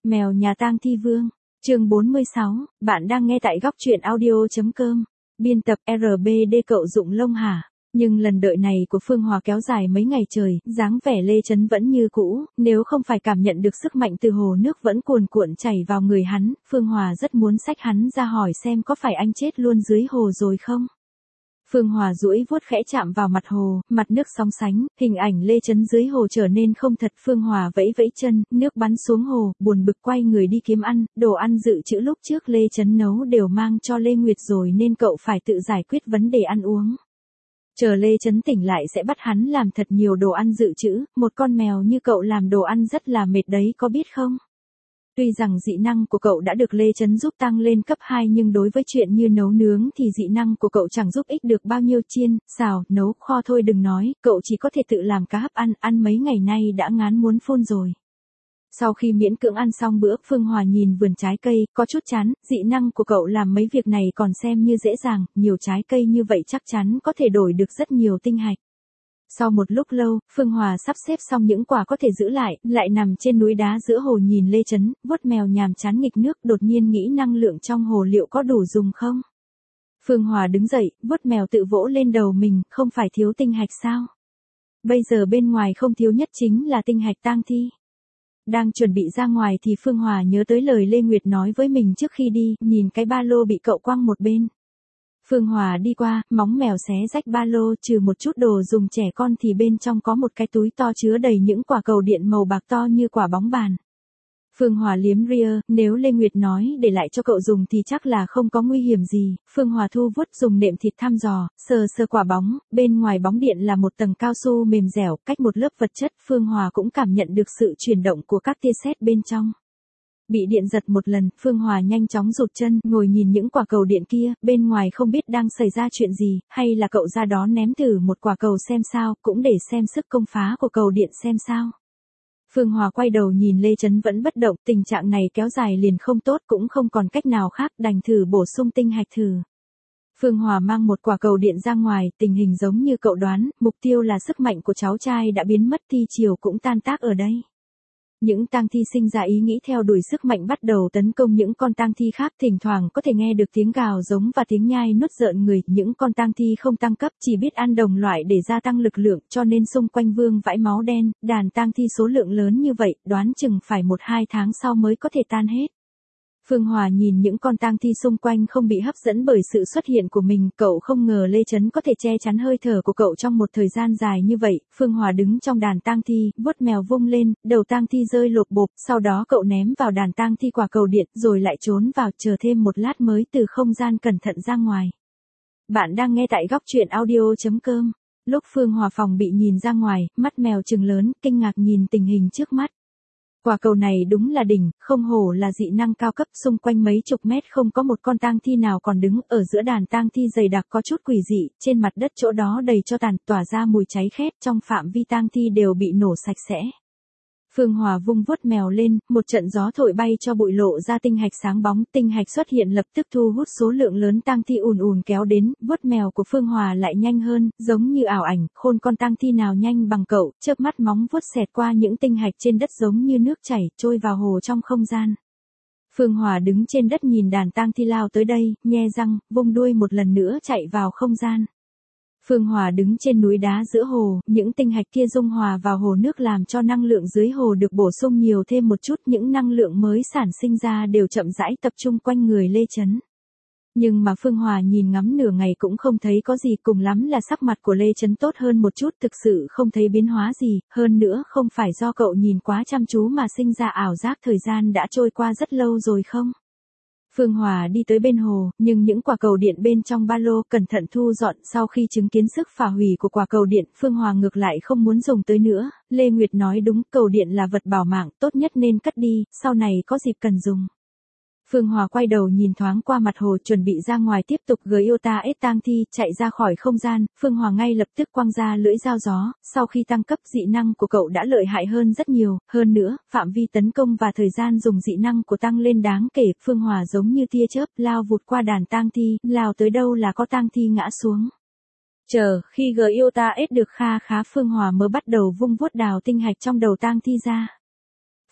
Mèo nhà tang thi vương, chương 46, bạn đang nghe tại góc truyện audio.com, biên tập RBD cậu Dụng Lông hả? Nhưng lần đợi này của Phương Hòa kéo dài mấy ngày trời, dáng vẻ Lê Chấn vẫn như cũ, nếu không phải cảm nhận được sức mạnh từ hồ nước vẫn cuồn cuộn chảy vào người hắn, Phương Hòa rất muốn xách hắn ra hỏi xem có phải anh chết luôn dưới hồ rồi không? Phương Hòa duỗi vuốt khẽ chạm vào mặt hồ, mặt nước sóng sánh, hình ảnh Lê Chấn dưới hồ trở nên không thật. Phương Hòa vẫy vẫy chân, nước bắn xuống hồ, buồn bực quay người đi kiếm ăn, đồ ăn dự trữ lúc trước Lê Chấn nấu đều mang cho Lê Nguyệt rồi nên cậu phải tự giải quyết vấn đề ăn uống. Chờ Lê Chấn tỉnh lại sẽ bắt hắn làm thật nhiều đồ ăn dự trữ, một con mèo như cậu làm đồ ăn rất là mệt đấy có biết không? Tuy rằng dị năng của cậu đã được Lê Chấn giúp tăng lên cấp 2 nhưng đối với chuyện như nấu nướng thì dị năng của cậu chẳng giúp ích được bao nhiêu, chiên, xào, nấu, kho thôi đừng nói, cậu chỉ có thể tự làm cá hấp ăn mấy ngày nay đã ngán muốn phun rồi. Sau khi miễn cưỡng ăn xong bữa, Phương Hòa nhìn vườn trái cây, có chút chán, dị năng của cậu làm mấy việc này còn xem như dễ dàng, nhiều trái cây như vậy chắc chắn có thể đổi được rất nhiều tinh hạch. Sau một lúc lâu, Phương Hòa sắp xếp xong những quả có thể giữ lại nằm trên núi đá giữa hồ nhìn Lê Chấn, vuốt mèo nhàm chán nghịch nước, đột nhiên nghĩ năng lượng trong hồ liệu có đủ dùng không? Phương Hòa đứng dậy, vuốt mèo tự vỗ lên đầu mình, không phải thiếu tinh hạch sao? Bây giờ bên ngoài không thiếu nhất chính là tinh hạch tang thi. Đang chuẩn bị ra ngoài thì Phương Hòa nhớ tới lời Lê Nguyệt nói với mình trước khi đi, nhìn cái ba lô bị cậu quăng một bên. Phương Hòa đi qua, móng mèo xé rách ba lô, trừ một chút đồ dùng trẻ con thì bên trong có một cái túi to chứa đầy những quả cầu điện màu bạc to như quả bóng bàn. Phương Hòa liếm ria, nếu Lê Nguyệt nói để lại cho cậu dùng thì chắc là không có nguy hiểm gì. Phương Hòa thu vuốt dùng nệm thịt thăm dò, sờ quả bóng, bên ngoài bóng điện là một tầng cao su mềm dẻo, cách một lớp vật chất. Phương Hòa cũng cảm nhận được sự chuyển động của các tia sét bên trong. Bị điện giật một lần, Phương Hòa nhanh chóng rụt chân, ngồi nhìn những quả cầu điện kia, bên ngoài không biết đang xảy ra chuyện gì, hay là cậu ra đó ném thử một quả cầu xem sao, cũng để xem sức công phá của cầu điện xem sao. Phương Hòa quay đầu nhìn Lê Chấn vẫn bất động, tình trạng này kéo dài liền không tốt, cũng không còn cách nào khác, đành thử bổ sung tinh hạch thử. Phương Hòa mang một quả cầu điện ra ngoài, tình hình giống như cậu đoán, mục tiêu là sức mạnh của cháu trai đã biến mất, thi chiều cũng tan tác ở đây. Những tang thi sinh ra ý nghĩ theo đuổi sức mạnh bắt đầu tấn công những con tang thi khác, thỉnh thoảng có thể nghe được tiếng gào giống và tiếng nhai nuốt rợn người. Những con tang thi không tăng cấp, chỉ biết ăn đồng loại để gia tăng lực lượng, cho nên xung quanh vương vãi máu đen. Đàn tang thi số lượng lớn như vậy, đoán chừng phải 1-2 tháng sau mới có thể tan hết. Phương Hòa nhìn những con tang thi xung quanh không bị hấp dẫn bởi sự xuất hiện của mình, cậu không ngờ Lê Chấn có thể che chắn hơi thở của cậu trong một thời gian dài như vậy. Phương Hòa đứng trong đàn tang thi, vuốt mèo vung lên, đầu tang thi rơi lộp bộp, sau đó cậu ném vào đàn tang thi quả cầu điện, rồi lại trốn vào, chờ thêm một lát mới từ không gian cẩn thận ra ngoài. Bạn đang nghe tại góc truyện audio.com. Lúc Phương Hòa phòng bị nhìn ra ngoài, mắt mèo trừng lớn, kinh ngạc nhìn tình hình trước mắt. Quả cầu này đúng là đỉnh, không hổ là dị năng cao cấp, xung quanh mấy chục mét không có một con tang thi nào còn đứng, ở giữa đàn tang thi dày đặc có chút quỷ dị, trên mặt đất chỗ đó đầy tro tàn, tỏa ra mùi cháy khét, trong phạm vi tang thi đều bị nổ sạch sẽ. Phương Hòa vung vuốt mèo lên, một trận gió thổi bay cho bụi lộ ra tinh hạch sáng bóng, tinh hạch xuất hiện lập tức thu hút số lượng lớn tang thi ùn kéo đến, vuốt mèo của Phương Hòa lại nhanh hơn, giống như ảo ảnh, khôn con tang thi nào nhanh bằng cậu, chớp mắt móng vuốt xẹt qua những tinh hạch trên đất giống như nước chảy, trôi vào hồ trong không gian. Phương Hòa đứng trên đất nhìn đàn tang thi lao tới đây, nhe răng, vung đuôi một lần nữa chạy vào không gian. Phương Hòa đứng trên núi đá giữa hồ, những tinh hạch kia dung hòa vào hồ nước làm cho năng lượng dưới hồ được bổ sung nhiều thêm một chút, những năng lượng mới sản sinh ra đều chậm rãi tập trung quanh người Lê Chấn. Nhưng mà Phương Hòa nhìn ngắm nửa ngày cũng không thấy có gì, cùng lắm là sắc mặt của Lê Chấn tốt hơn một chút, thực sự không thấy biến hóa gì, hơn nữa không phải do cậu nhìn quá chăm chú mà sinh ra ảo giác thời gian đã trôi qua rất lâu rồi không? Phương Hòa đi tới bên hồ, nhưng những quả cầu điện bên trong ba lô cẩn thận thu dọn. Sau khi chứng kiến sức phá hủy của quả cầu điện, Phương Hòa ngược lại không muốn dùng tới nữa. Lê Nguyệt nói đúng, cầu điện là vật bảo mạng, tốt nhất nên cất đi, sau này có dịp cần dùng. Phương Hòa quay đầu nhìn thoáng qua mặt hồ, chuẩn bị ra ngoài tiếp tục Iota S tang thi, chạy ra khỏi không gian. Phương Hòa ngay lập tức quăng ra lưỡi dao gió, sau khi tăng cấp dị năng của cậu đã lợi hại hơn rất nhiều, hơn nữa, phạm vi tấn công và thời gian dùng dị năng của tăng lên đáng kể. Phương Hòa giống như tia chớp, lao vụt qua đàn tang thi, lao tới đâu là có tang thi ngã xuống. Chờ, khi Iota S được kha khá, Phương Hòa mới bắt đầu vung vuốt đào tinh hạch trong đầu tang thi ra.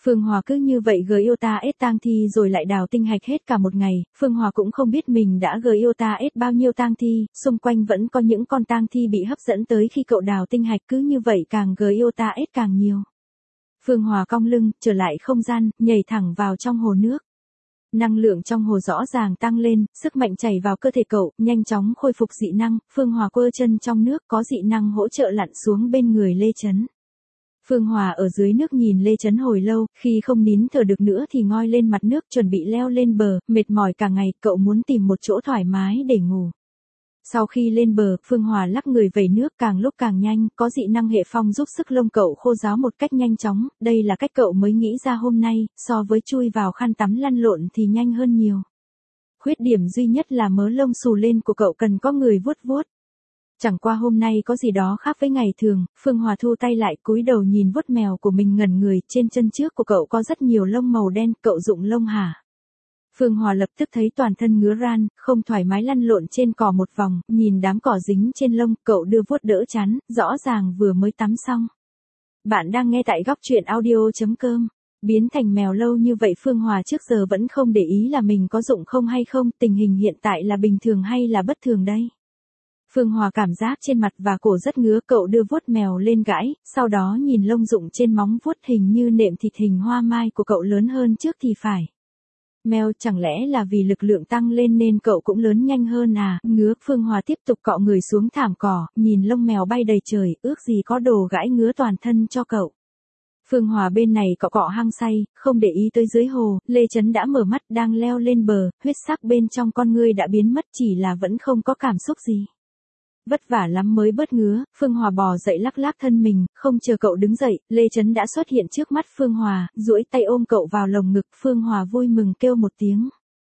Phương Hòa cứ như vậy gờ yêu ta ết tang thi rồi lại đào tinh hạch hết cả một ngày, Phương Hòa cũng không biết mình đã gờ yêu ta ết bao nhiêu tang thi, xung quanh vẫn có những con tang thi bị hấp dẫn tới khi cậu đào tinh hạch, cứ như vậy càng gờ yêu ta ết càng nhiều. Phương Hòa cong lưng, trở lại không gian, nhảy thẳng vào trong hồ nước. Năng lượng trong hồ rõ ràng tăng lên, sức mạnh chảy vào cơ thể cậu, nhanh chóng khôi phục dị năng, Phương Hòa quơ chân trong nước có dị năng hỗ trợ lặn xuống bên người Lê Chấn. Phương Hòa ở dưới nước nhìn Lê Chấn hồi lâu, khi không nín thở được nữa thì ngoi lên mặt nước chuẩn bị leo lên bờ, mệt mỏi cả ngày, cậu muốn tìm một chỗ thoải mái để ngủ. Sau khi lên bờ, Phương Hòa lắc người vẩy nước càng lúc càng nhanh, có dị năng hệ phong giúp sức lông cậu khô ráo một cách nhanh chóng, đây là cách cậu mới nghĩ ra hôm nay, so với chui vào khăn tắm lăn lộn thì nhanh hơn nhiều. Khuyết điểm duy nhất là mớ lông xù lên của cậu cần có người vuốt vuốt. Chẳng qua hôm nay có gì đó khác với ngày thường, Phương Hòa thu tay lại cúi đầu nhìn vuốt mèo của mình ngẩn người, trên chân trước của cậu có rất nhiều lông màu đen, cậu rụng lông hả? Phương Hòa lập tức thấy toàn thân ngứa ran, không thoải mái lăn lộn trên cỏ một vòng, nhìn đám cỏ dính trên lông, cậu đưa vuốt đỡ chán, rõ ràng vừa mới tắm xong. Bạn đang nghe tại góc truyện audio.com. Biến thành mèo lâu như vậy Phương Hòa trước giờ vẫn không để ý là mình có rụng không hay không, tình hình hiện tại là bình thường hay là bất thường đây? Phương Hòa cảm giác trên mặt và cổ rất ngứa, cậu đưa vuốt mèo lên gãi, sau đó nhìn lông rụng trên móng vuốt hình như nệm thịt hình hoa mai của cậu lớn hơn trước thì phải. Mèo chẳng lẽ là vì lực lượng tăng lên nên cậu cũng lớn nhanh hơn à, ngứa, Phương Hòa tiếp tục cọ người xuống thảm cỏ, nhìn lông mèo bay đầy trời, ước gì có đồ gãi ngứa toàn thân cho cậu. Phương Hòa bên này cọ cọ hăng say, không để ý tới dưới hồ, Lê Chấn đã mở mắt đang leo lên bờ, huyết sắc bên trong con ngươi đã biến mất chỉ là vẫn không có cảm xúc gì. Vất vả lắm mới bớt ngứa, Phương Hòa bò dậy lắc lắc thân mình, không chờ cậu đứng dậy, Lê Chấn đã xuất hiện trước mắt Phương Hòa, duỗi tay ôm cậu vào lồng ngực, Phương Hòa vui mừng kêu một tiếng.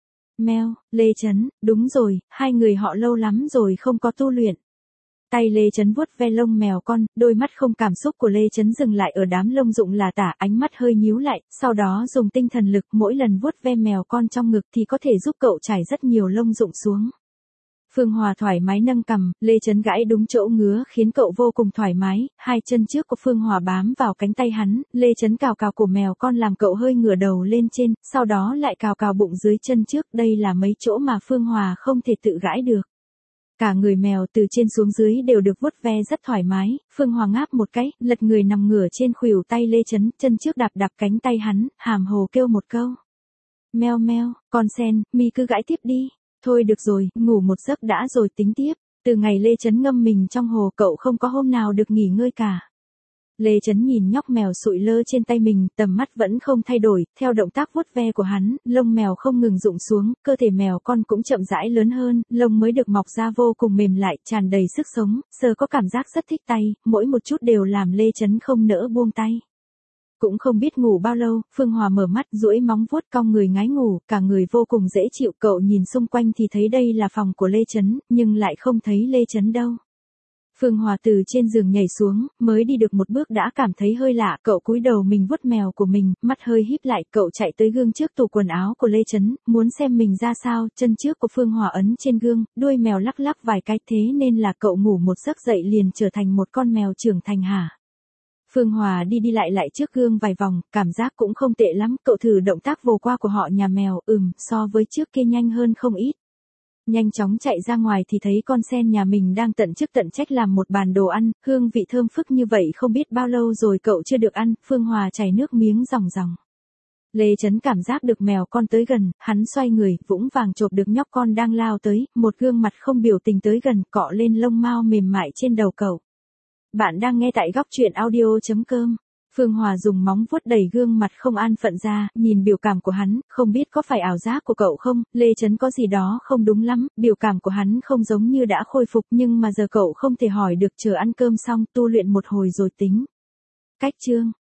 Meo, Lê Chấn, đúng rồi, hai người họ lâu lắm rồi không có tu luyện. Tay Lê Chấn vuốt ve lông mèo con, đôi mắt không cảm xúc của Lê Chấn dừng lại ở đám lông rụng là tả, ánh mắt hơi nhíu lại, sau đó dùng tinh thần lực mỗi lần vuốt ve mèo con trong ngực thì có thể giúp cậu trải rất nhiều lông rụng xuống. Phương Hòa thoải mái nâng cằm, Lê Chấn gãi đúng chỗ ngứa khiến cậu vô cùng thoải mái, hai chân trước của Phương Hòa bám vào cánh tay hắn, Lê Chấn cào cào cổ mèo con làm cậu hơi ngửa đầu lên trên, sau đó lại cào cào bụng dưới chân trước, đây là mấy chỗ mà Phương Hòa không thể tự gãi được. Cả người mèo từ trên xuống dưới đều được vuốt ve rất thoải mái, Phương Hòa ngáp một cái, lật người nằm ngửa trên khuỷu tay Lê Chấn, chân trước đạp đạp cánh tay hắn, hàm hồ kêu một câu. Meo meo, con sen, mi cứ gãi tiếp đi. Thôi được rồi, ngủ một giấc đã rồi tính tiếp. Từ ngày Lê Chấn ngâm mình trong hồ cậu không có hôm nào được nghỉ ngơi cả. Lê Chấn nhìn nhóc mèo sụi lơ trên tay mình, tầm mắt vẫn không thay đổi, theo động tác vuốt ve của hắn, lông mèo không ngừng rụng xuống, cơ thể mèo con cũng chậm rãi lớn hơn, lông mới được mọc ra vô cùng mềm lại, tràn đầy sức sống, sờ có cảm giác rất thích tay, mỗi một chút đều làm Lê Chấn không nỡ buông tay. Cũng không biết ngủ bao lâu, Phương Hòa mở mắt, duỗi móng vuốt cong người ngái ngủ, cả người vô cùng dễ chịu, cậu nhìn xung quanh thì thấy đây là phòng của Lê Chấn, nhưng lại không thấy Lê Chấn đâu. Phương Hòa từ trên giường nhảy xuống, mới đi được một bước đã cảm thấy hơi lạ, cậu cúi đầu mình vuốt mèo của mình, mắt hơi híp lại, cậu chạy tới gương trước tủ quần áo của Lê Chấn, muốn xem mình ra sao, chân trước của Phương Hòa ấn trên gương, đuôi mèo lắc lắc vài cái, thế nên là cậu ngủ một giấc dậy liền trở thành một con mèo trưởng thành hả? Phương Hòa đi đi lại lại trước gương vài vòng, cảm giác cũng không tệ lắm, cậu thử động tác vồ qua của họ nhà mèo, so với trước kia nhanh hơn không ít. Nhanh chóng chạy ra ngoài thì thấy con sen nhà mình đang tận chức tận trách làm một bàn đồ ăn, hương vị thơm phức như vậy không biết bao lâu rồi cậu chưa được ăn, Phương Hòa chảy nước miếng ròng ròng. Lê Chấn cảm giác được mèo con tới gần, hắn xoay người, vũng vàng chộp được nhóc con đang lao tới, một gương mặt không biểu tình tới gần, cọ lên lông mao mềm mại trên đầu cậu. Bạn đang nghe tại góc truyện audio.com. Phương Hòa dùng móng vuốt đẩy gương mặt không an phận ra, nhìn biểu cảm của hắn, không biết có phải ảo giác của cậu không, Lê Chấn có gì đó không đúng lắm, biểu cảm của hắn không giống như đã khôi phục nhưng mà giờ cậu không thể hỏi được, chờ ăn cơm xong tu luyện một hồi rồi tính. Cách chương